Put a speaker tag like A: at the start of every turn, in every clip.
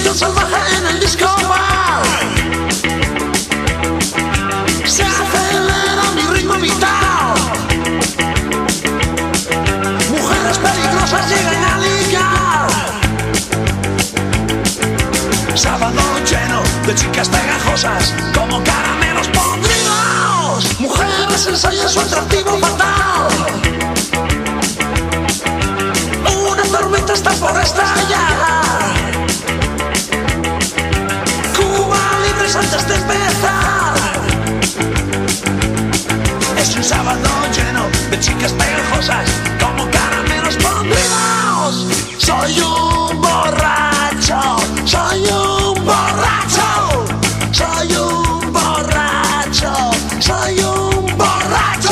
A: Diversión salvaje en el disco bar. Se acelera mi ritmo vital. Mujeres peligrosas llegan a ligar. Sábado lleno de chicas pegajosas como caramelos podridos. Mujeres ensayan su atractivo fatal. Una tormenta está por estallar. Cuba libres antes de empezar. Es un sábado lleno de chicas pegajosas como caramelos podridos. Soy un borracho, soy un borracho, soy un borracho, soy un borracho.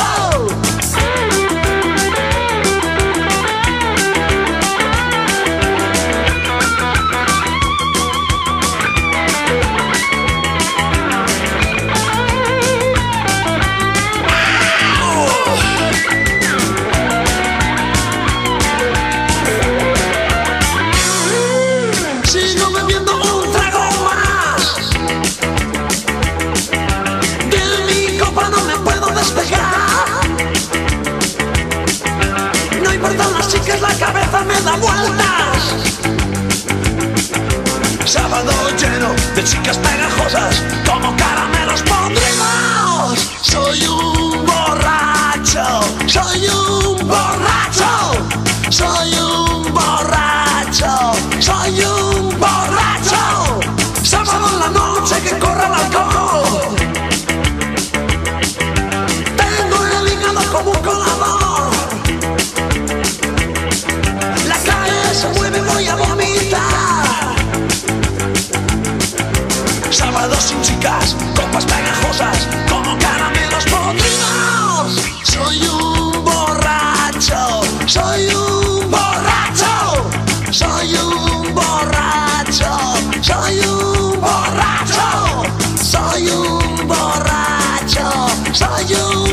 A: Sigo bebiendo un trago más. De mi copa no me puedo despegar. No importan las chicas, la cabeza me da vueltas. Sábado lleno de chicas pegajosas como caramelos podridos. Soy un borracho, soy un borracho, soy un borracho, soy un borracho. Sábado en la noche que corre el alcohol. Tengo el hígado como un colador. La calle se mueve, voy a vomitar. Sábado sin chicas, copas pegajosas como caramelos podridos. Soy un borracho, soy un borracho, soy un borracho, soy un borracho, soy un borracho, soy un